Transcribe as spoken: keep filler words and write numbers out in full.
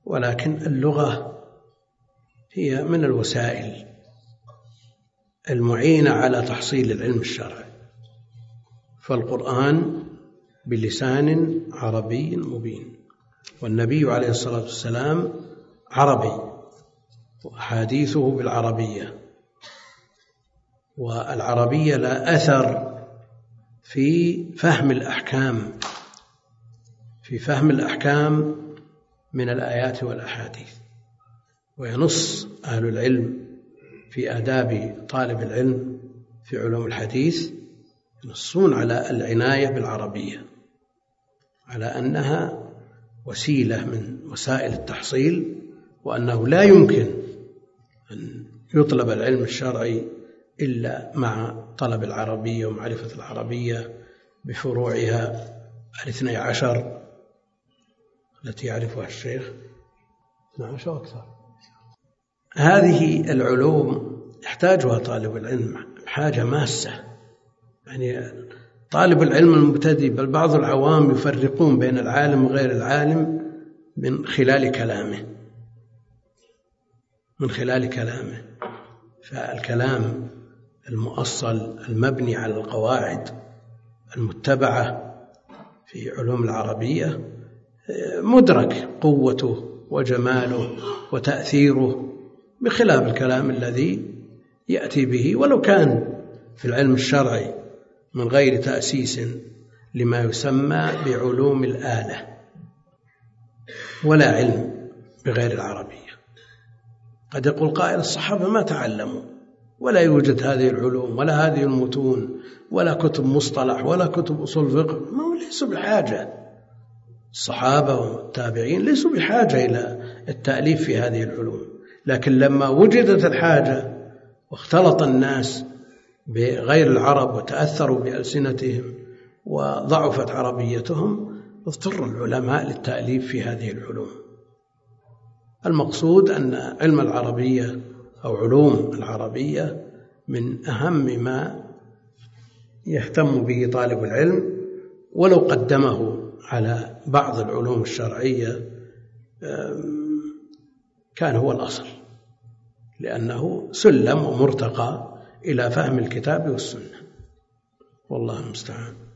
ولكن اللغة هي من الوسائل المعينة على تحصيل العلم الشرعي، فالقرآن بلسان عربي مبين، والنبي عليه الصلاة والسلام عربي وأحاديثه بالعربية، والعربية لا أثر في فهم الأحكام في فهم الأحكام من الآيات والأحاديث. وينص أهل العلم في آداب طالب العلم في علوم الحديث، ينصون على العناية بالعربية، على أنها وسيلة من وسائل التحصيل، وأنه لا يمكن أن يطلب العلم الشرعي إلا مع طلب العربية ومعرفة العربية بفروعها الاثني عشر التي يعرفها الشيخ اثني عشر أكثر. هذه العلوم يحتاجها طالب العلم حاجة ماسة، يعني طالب العلم المبتدئ بل بعض العوام يفرقون بين العالم وغير العالم من خلال كلامه من خلال كلامه فالكلام المؤصل المبني على القواعد المتبعة في علوم العربية مدرك قوته وجماله وتأثيره، بخلاف الكلام الذي يأتي به ولو كان في العلم الشرعي من غير تأسيس لما يسمى بعلوم الآلة، ولا علم بغير العربية. قد يقول قائل الصحابة ما تعلموا، ولا يوجد هذه العلوم ولا هذه المتون ولا كتب مصطلح ولا كتب أصول فقه، ما ليسوا بحاجة. الصحابة والتابعين ليسوا بحاجة إلى التأليف في هذه العلوم، لكن لما وجدت الحاجة واختلط الناس بغير العرب وتأثروا بألسنتهم وضعفت عربيتهم، اضطر العلماء للتأليف في هذه العلوم. المقصود أن علم العربية أو علوم العربية من أهم ما يهتم به طالب العلم، ولو قدمه على بعض العلوم الشرعية كان هو الأصل، لأنه سلم ومرتقى إلى فهم الكتاب والسنة، والله المستعان.